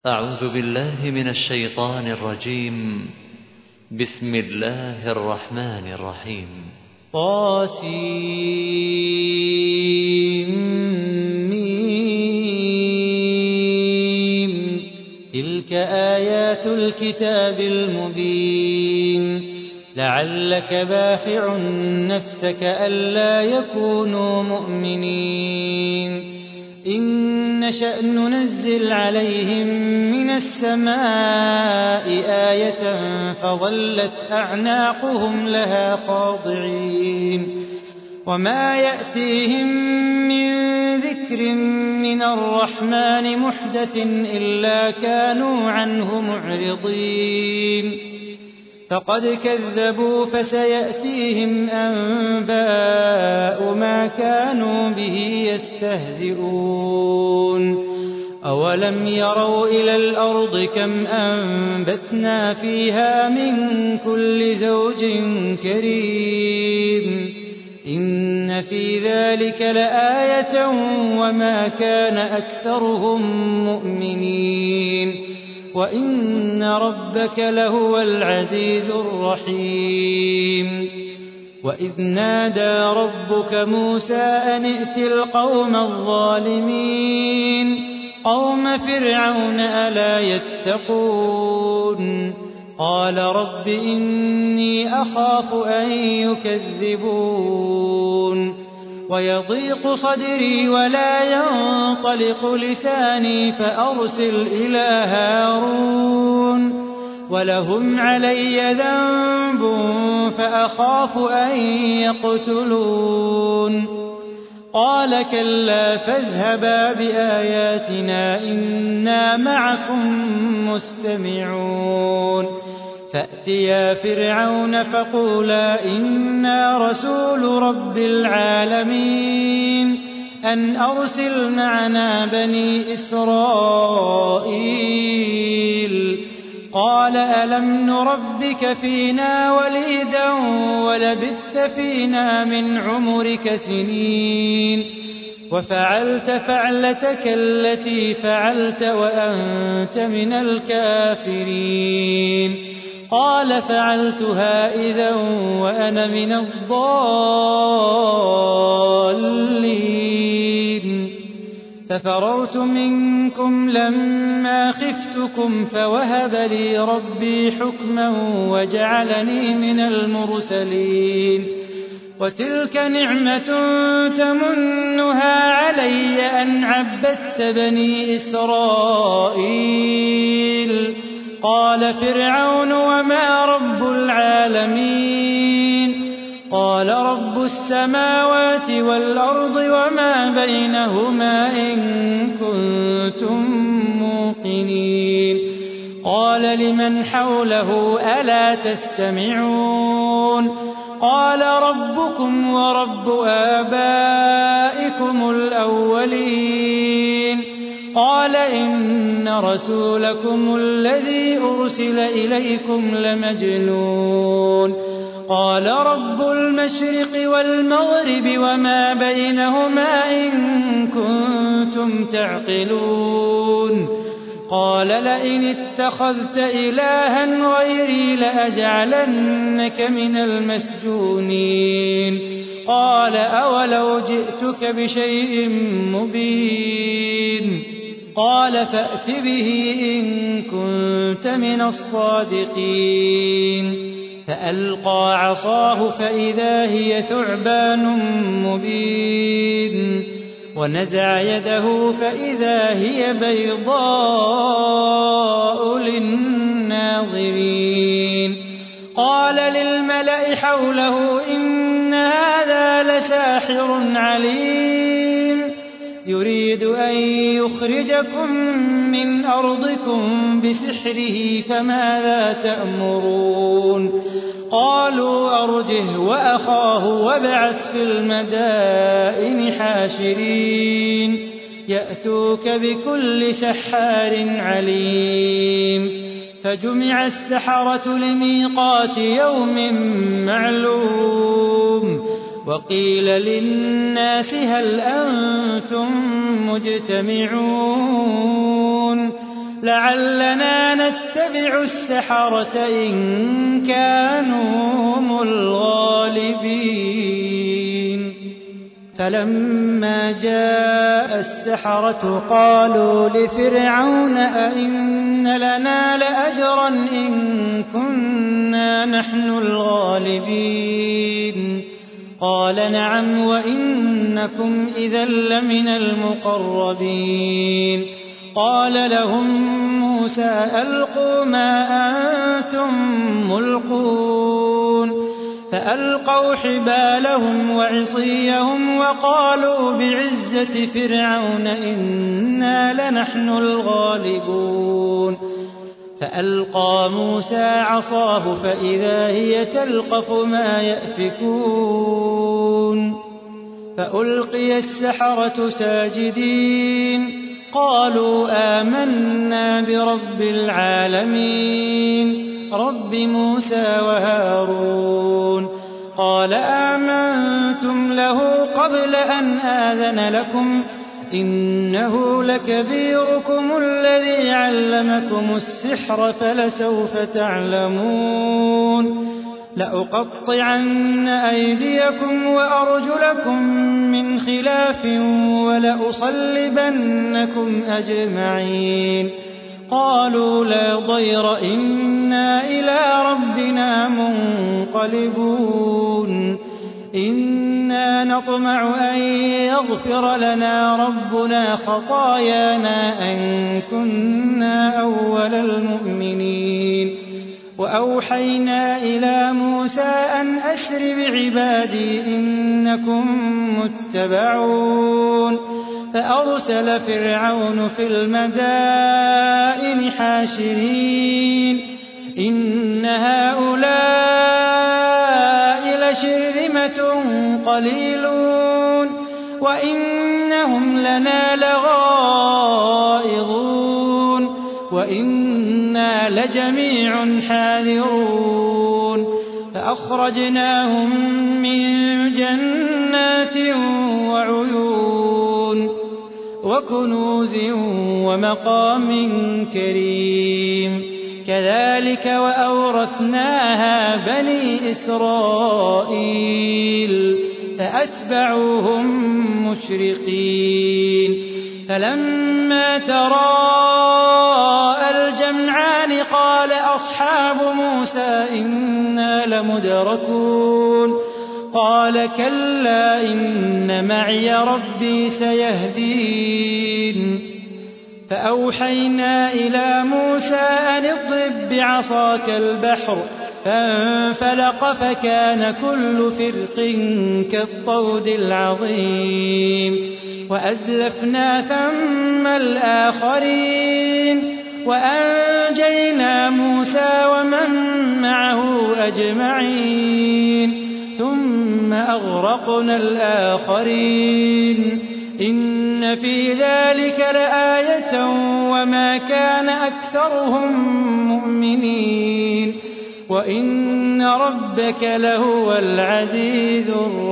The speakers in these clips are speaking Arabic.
أعوذ بالله من الشيطان الرجيم. بسم الله الرحمن الرحيم. طاسيم. تلك آيات الكتاب المبين. لعلك باخع نفسك ألا يكونوا مؤمنين. إن نشأ ننزل عليهم من السماء آية فظلت أعناقهم لها خاضعين. وما يأتيهم من ذكر من الرحمن محدث إلا كانوا عنه معرضين. فقد كذبوا فسيأتيهم أنباء ما كانوا به يستهزئون. أولم يروا إلى الأرض كم أنبتنا فيها من كل زوج كريم. إن في ذلك لآية وما كان أكثرهم مؤمنين وإن ربك لهو العزيز الرحيم. وإذ نادى ربك موسى أن ائت القوم الظالمين قوم فرعون ألا يتقون. قال رب إني أخاف أن يكذبون ويضيق صدري ولا ينطلق لساني فأرسل إلى هارون ولهم علي ذنب فأخاف أن يقتلون. قال كلا فاذهبا بآياتنا إنا معكم مستمعون. فأتيا فرعون فقولا إنا رسول رب العالمين أن أرسل معنا بني إسرائيل. قال ألم نربك فينا وليدا ولبثت فينا من عمرك سنين وفعلت فعلتك التي فعلت وأنت من الكافرين. قال فعلتها إذا وأنا من الضالين. ففررت منكم لما خفتكم فوهب لي ربي حكما وجعلني من المرسلين. وتلك نعمة تمنها علي أن عبدت بني إسرائيل. قال فرعون وما رب العالمين. قال رب السماوات والأرض وما بينهما إن كنتم موقنين. قال لمن حوله ألا تستمعون. قال ربكم ورب آبائكم الأولين. قال إن رسولكم الذي أرسل إليكم لمجنون. قال رب المشرق والمغرب وما بينهما إن كنتم تعقلون. قال لئن اتخذت إلها غيري لأجعلنك من المسجونين. قال أولو جئتك بشيء مبين. قال فأت به إن كنت من الصادقين. فألقى عصاه فإذا هي ثعبان مبين. ونزع يده فإذا هي بيضاء للناظرين. قال للملأ حوله إن هذا لساحر عليم يريد أن يخرجكم من أرضكم بسحره فماذا تأمرون. قالوا أرجه وأخاه وابعث في المدائن حاشرين يأتوك بكل سحار عليم. فجمع السحرة لميقات يوم معلوم. وقيل للناس هل أنتم مجتمعون لعلنا نتبع السحرة إن كانوا هم الغالبين فلما جاء السحرة قالوا لفرعون أئن لنا لأجرا إن كنا نحن الغالبين قال نعم وإنكم إذا لمن المقربين قال لهم موسى ألقوا ما أنتم ملقون فألقوا حبالهم وعصيهم وقالوا بعزة فرعون إنا لنحن الغالبون فألقى موسى عصاه فإذا هي تلقف ما يأفكون فألقي السحرة ساجدين قالوا آمنا برب العالمين رب موسى وهارون قال آمنتم له قبل أن آذن لكم إنه لكبيركم الذي علمكم السحر فلسوف تعلمون لأقطعن أيديكم وأرجلكم من خلاف ولأصلبنكم أجمعين قالوا لا ضير إنا إلى ربنا منقلبون إنا نطمع أن يغفر لنا ربنا خطايانا أن كنا أول المؤمنين وأوحينا إلى موسى أن أسر بعبادي إنكم متبعون فأرسل فرعون في المدائن حاشرين إن هؤلاء لشرذمة قليلون وإنهم لنا لغائظون وإنا لجميع حاذرون فأخرجناهم من جنات وعيون وكنوز ومقام كريم كذلك وأورثناها بني إسرائيل فأتبعوهم مشرقين فلما تراءى الجمعان قال أصحاب موسى إنا لمدركون قال كلا إن معي ربي سيهدين فأوحينا إلى موسى أن اضرب بعصاك البحر فانفلق فكان كل فرق كالطود العظيم وأزلفنا ثم الآخرين وأنجينا موسى ومن معه أجمعين ثم أغرقنا الآخرين إن في ذلك لآية وما كان أكثرهم مؤمنين وإن ربك لهو العزيز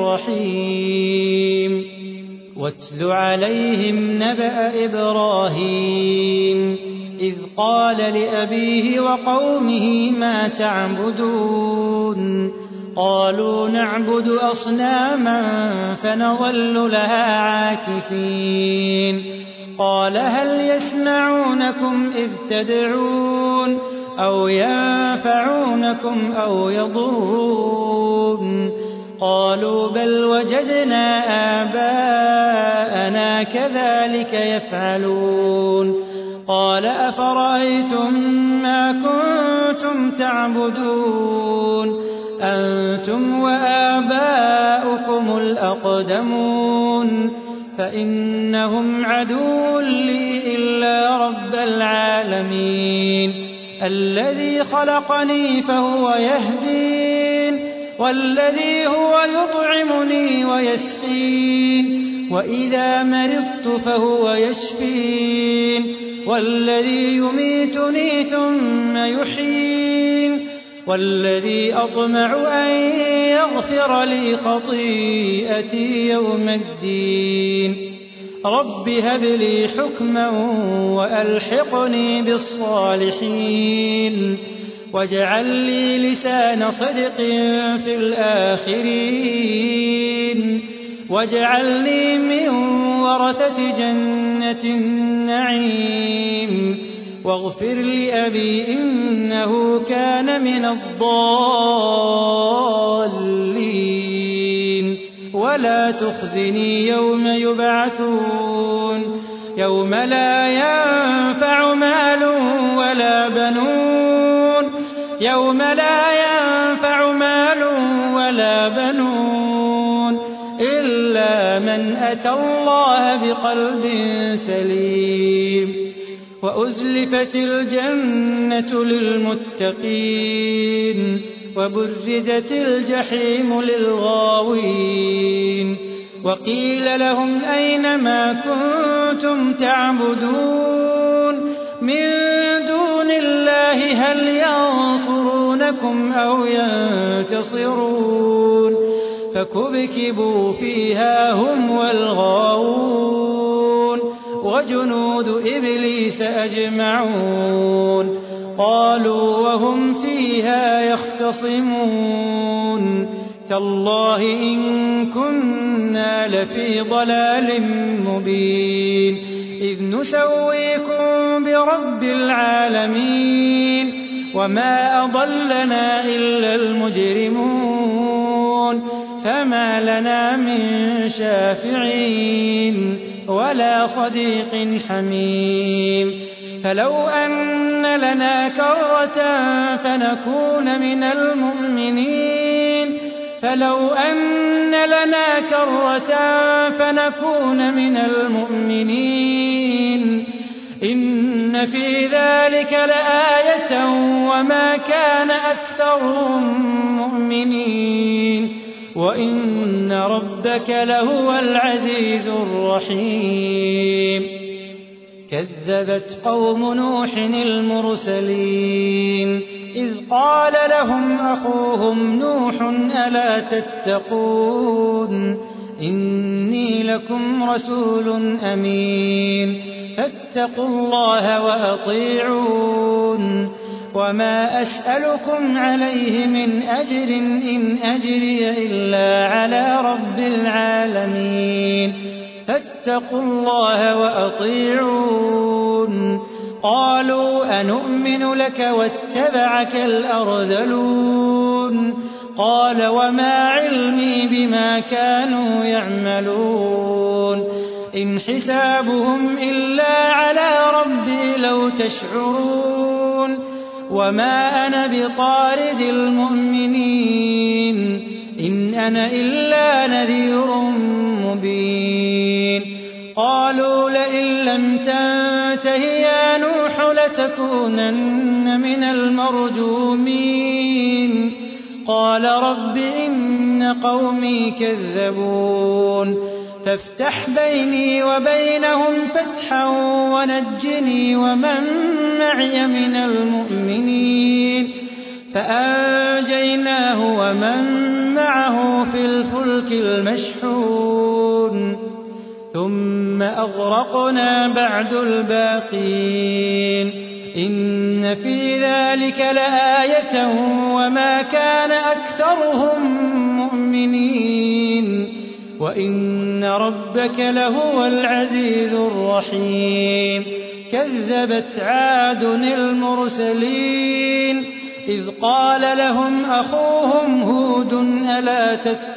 الرحيم واتل عليهم نبأ إبراهيم إذ قال لأبيه وقومه ما تعبدون قالوا نعبد أصناما فنظل لها عاكفين قال هل يسمعونكم إذ تدعون أو ينفعونكم أو يضرون قالوا بل وجدنا آباءنا كذلك يفعلون قال أفرأيتم ما كنتم تعبدون أنتم وآباؤكم الأقدمون فإنهم عدو لي إلا رب العالمين الذي خلقني فهو يهدين والذي هو يطعمني ويسقين وإذا مرضت فهو يشفين والذي يميتني ثم يحيين والذي أطمع أن يغفر لي خطيئتي يوم الدين رب هب لي حكما وألحقني بالصالحين واجعل لي لسان صدق في الآخرين واجعلني من ورثة جنة النعيم واغفر لأبي إنه كان من الضالين ولا تخزني يوم يبعثون يوم لا ينفع مال ولا بنون يوم لا ينفع مال ولا بنون إلا من أتى الله بقلب سليم وأزلفت الجنة للمتقين وبرزت الجحيم للغاوين وقيل لهم أين ما كنتم تعبدون من دون الله هل ينصرونكم أو ينتصرون فكبكبوا فيها هم والغاوون وجنود إبليس أجمعون قالوا وهم فيها يختصمون تالله إن كنا لفي ضلال مبين إذ نسويكم برب العالمين وما أضلنا إلا المجرمون فما لنا من شافعين ولا صديق حميم فلو أن لنا كرة فنكون من المؤمنين إن في ذلك لآية وما كان أكثرهم مؤمنين وإن ربك لهو العزيز الرحيم كذبت قوم نوح المرسلين إذ قال لهم أخوهم نوح ألا تتقون إني لكم رسول أمين فاتقوا الله وأطيعون وما أسألكم عليه من أجر إن أجري إلا على رب العالمين فاتقوا الله وأطيعون قالوا أنؤمن لك واتبعك الأرذلون قال وما علمي بما كانوا يعملون إن حسابهم إلا على ربي لو تشعرون وما أنا بطارد المؤمنين إن أنا إلا نذير مبين قالوا لئن لم تنته يا نوح لتكونن من المرجومين قال رب إن قومي كذبون فافتح بيني وبينهم فتحا ونجني ومن معي من المؤمنين فأنجيناه ومن معه في الفلك المشحون ثم أغرقنا بعد الباقين إن في ذلك لآية وما كان أكثرهم مؤمنين وإن ربك لهو العزيز الرحيم كذبت عاد المرسلين إذ قال لهم أخوهم هود ألا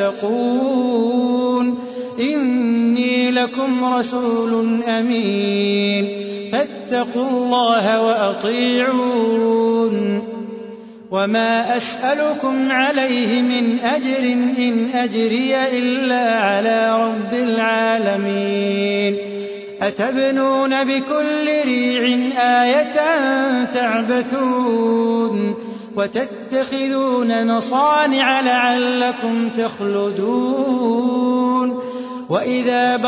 تتقون إني لكم رسول أمين فاتقوا الله وأطيعون وما أسألكم عليه من أجر إن أجري إلا على رب العالمين أتبنون بكل ريع آية تعبثون وتتخذون مصانع لعلكم تخلدون وإذا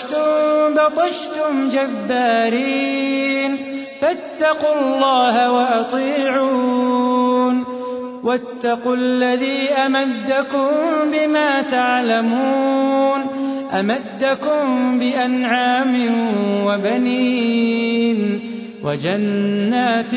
بطشتم جبارين فاتقوا الله وأطيعون واتقوا الذي أمدكم بما تعلمون أمدكم بأنعام وبنين وجنات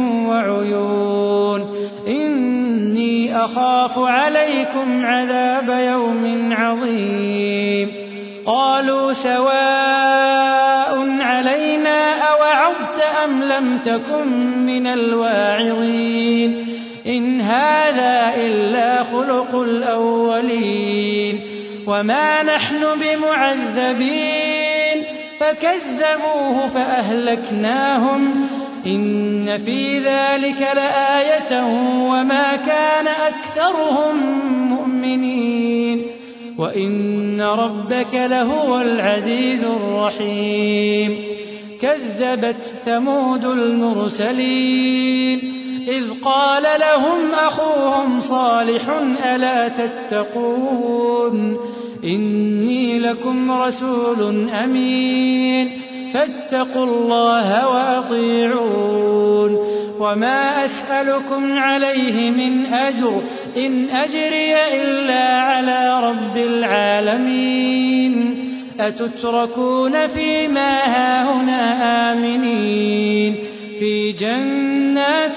وعيون إني أخاف عليكم عذاب يوم عظيم قالوا سواء علينا أوعظت أم لم تكن من الواعظين إن هذا إلا خلق الأولين وما نحن بمعذبين فكذبوه فأهلكناهم إن في ذلك لآية وما كان أكثرهم مؤمنين وإن ربك لهو العزيز الرحيم كذبت ثمود المرسلين إذ قال لهم أخوهم صالح ألا تتقون إني لكم رسول أمين فاتقوا الله وأطيعون وما أسألكم عليه من أجر إن أجري إلا على رب العالمين أتتركون فيما هاهنا آمنين في جنات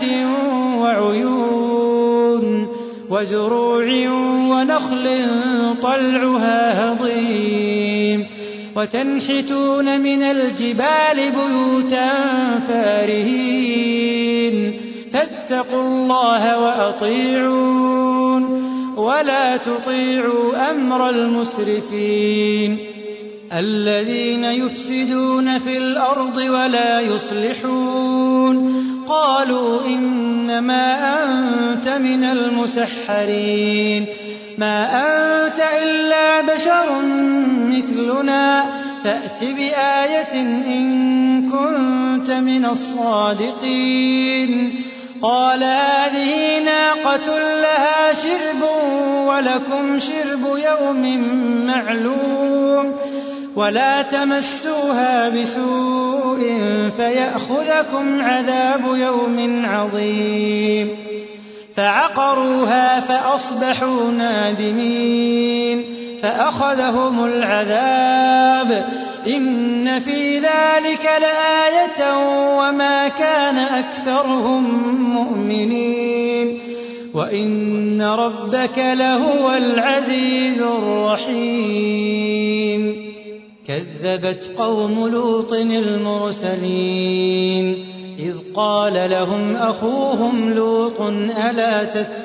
وعيون وزروع ونخل طلعها هضيم وتنحتون من الجبال بيوتا فارهين فاتقوا الله وأطيعون ولا تطيعوا أمر المسرفين الذين يفسدون في الأرض ولا يصلحون قالوا إنما أنت من المسحرين ما أنت إلا بشر مثلنا فأت بآية إن كنت من الصادقين قال هذه ناقة لها شرب ولكم شرب يوم معلوم ولا تمسوها بسوء فيأخذكم عذاب يوم عظيم فعقروها فأصبحوا نادمين فأخذهم العذاب إن في ذلك لآية وما كان أكثرهم مؤمنين وإن ربك لهو العزيز الرحيم كذبت قوم لوط المرسلين إذ قال لهم أخوهم لوط ألا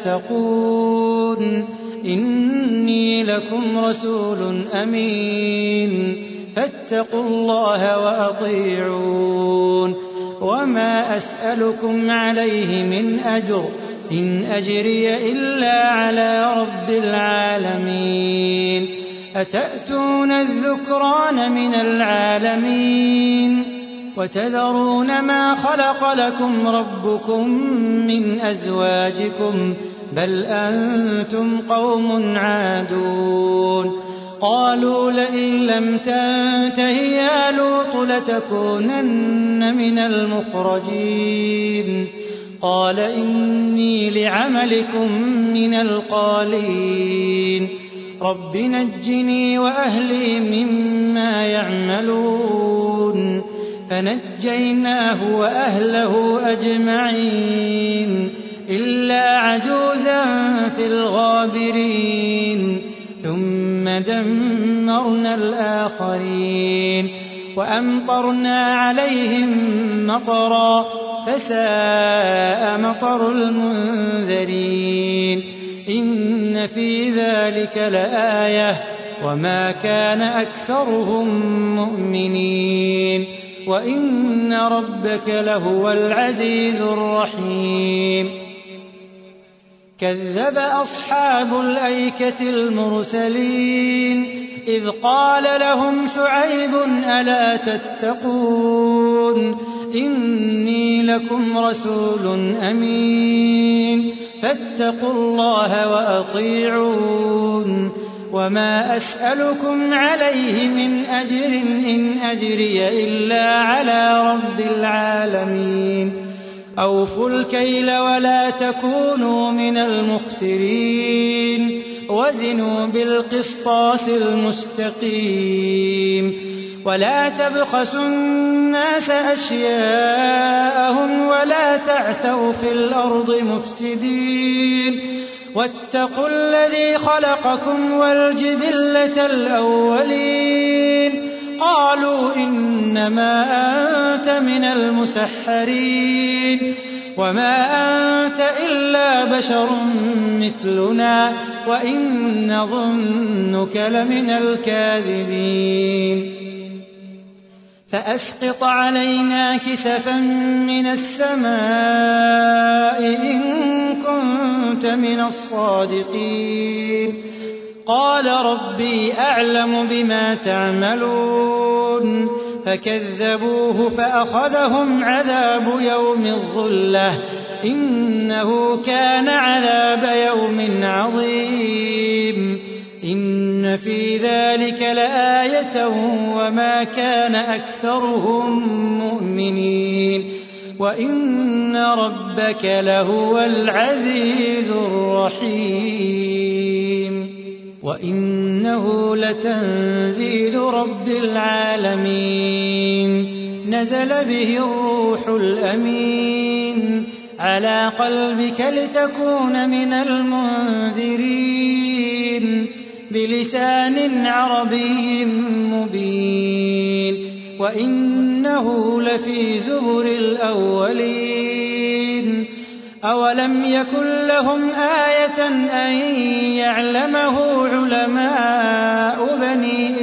تتقون إني لكم رسول أمين فاتقوا الله وأطيعون وما أسألكم عليه من أجر إن أجري إلا على رب العالمين أتأتون الذكران من العالمين وتذرون ما خلق لكم ربكم من أزواجكم بل أنتم قوم عادون قالوا لئن لم تنته يا لوط لتكونن من المخرجين قال إني لعملكم من القالين رب نجني وأهلي مما يعملون فنجيناه وأهله أجمعين إلا عجوزا في الغابرين ثم دمرنا الآخرين وأمطرنا عليهم مطرا فساء مطر المنذرين إن في ذلك لآية وما كان أكثرهم مؤمنين وإن ربك لهو العزيز الرحيم كذب أصحاب الأيكة المرسلين إذ قال لهم شعيب ألا تتقون إني لكم رسول أمين فاتقوا الله وأطيعون وما أسألكم عليه من أجر إن أجري إلا على رب العالمين أوفوا الكيل ولا تكونوا من المخسرين وزنوا بالقسطاس المستقيم ولا تبخسوا الناس أشياءهم ولا تعثوا في الأرض مفسدين واتقوا الذي خلقكم والجبلة الأولين قالوا إنما أنت من المسحرين وما أنت إلا بشر مثلنا وإن نظنك لمن الكاذبين فأسقط علينا كسفا من السماء إن كنت من الصادقين قال ربي أعلم بما تعملون فكذبوه فأخذهم عذاب يوم الظلة إنه كان عذاب يوم عظيم إن في ذلك لآية وما كان أكثرهم مؤمنين وإن ربك لهو العزيز الرحيم وإنه لتنزيل رب العالمين نزل به الروح الأمين على قلبك لتكون من المنذرين بلسان عربي مبين وإنه لفي زبر الأولين أولم يكن لهم آية أن يعلمه علماء بني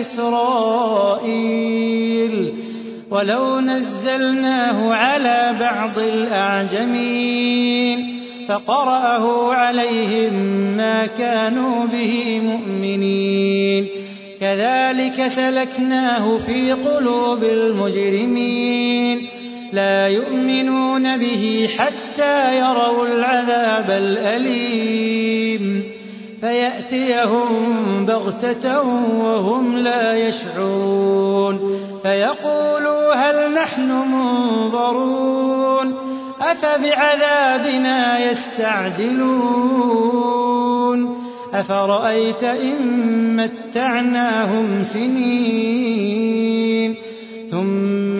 إسرائيل ولو نزلناه على بعض الأعجمين فقرأه عليهم ما كانوا به مؤمنين كذلك سلكناه في قلوب المجرمين لا يؤمنون به حتى يروا العذاب الأليم فيأتيهم بغتة وهم لا يشعرون فيقولوا هل نحن منظرون أفبعذابنا يستعجلون أفرأيت إن متعناهم سنين ثم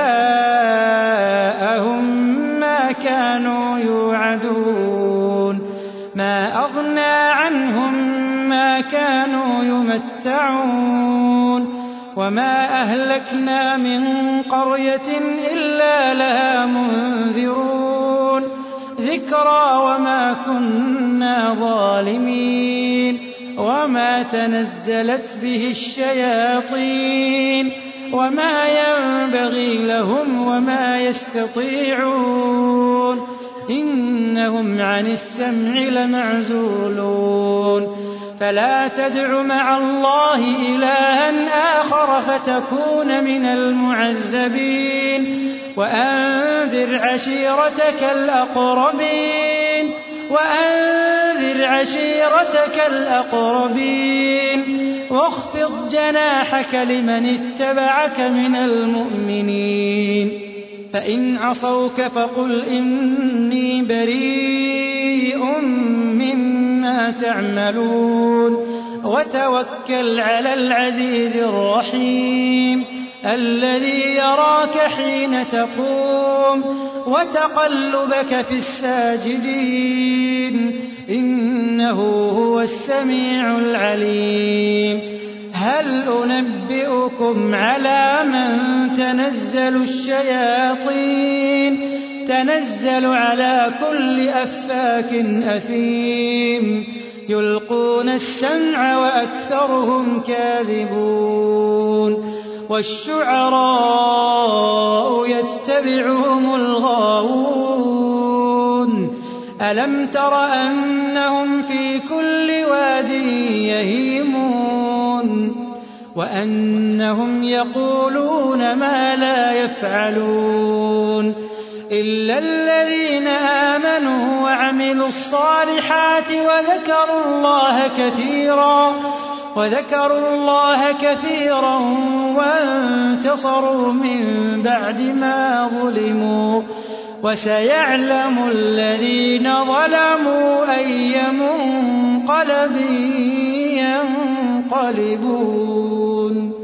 جاءهم ما كانوا يوعدون ما أغنى عنهم ما كانوا يمتعون وما أهلكنا من قرية إلا لها منذرون ذكرى وما كنا ظالمين وما تنزلت به الشياطين وما ينبغي لهم وما يستطيعون إنهم عن السمع لمعزولون فلا تدع مع الله إلها آخر فتكون من المعذبين وأنذر عشيرتك الأقربين واخفض جناحك لمن اتبعك من المؤمنين فإن عصوك فقل إني بريء مما تعملون وتوكل على العزيز الرحيم الذي يراك حين تقوم وتقلبك في الساجدين إنه هو السميع العليم هل أنبئكم على من تنزل الشياطين تنزل على كل أفاك أثيم يلقون السمع وأكثرهم كاذبون والشعراء يتبعهم الغاوون ألم تر أنهم في كل واد يهيمون وأنهم يقولون ما لا يفعلون إلا الذين آمنوا وعملوا الصالحات وذكروا الله كثيرا وانتصروا من بعد ما ظلموا وسيعلم الذين ظلموا أي منقلب ينقلبون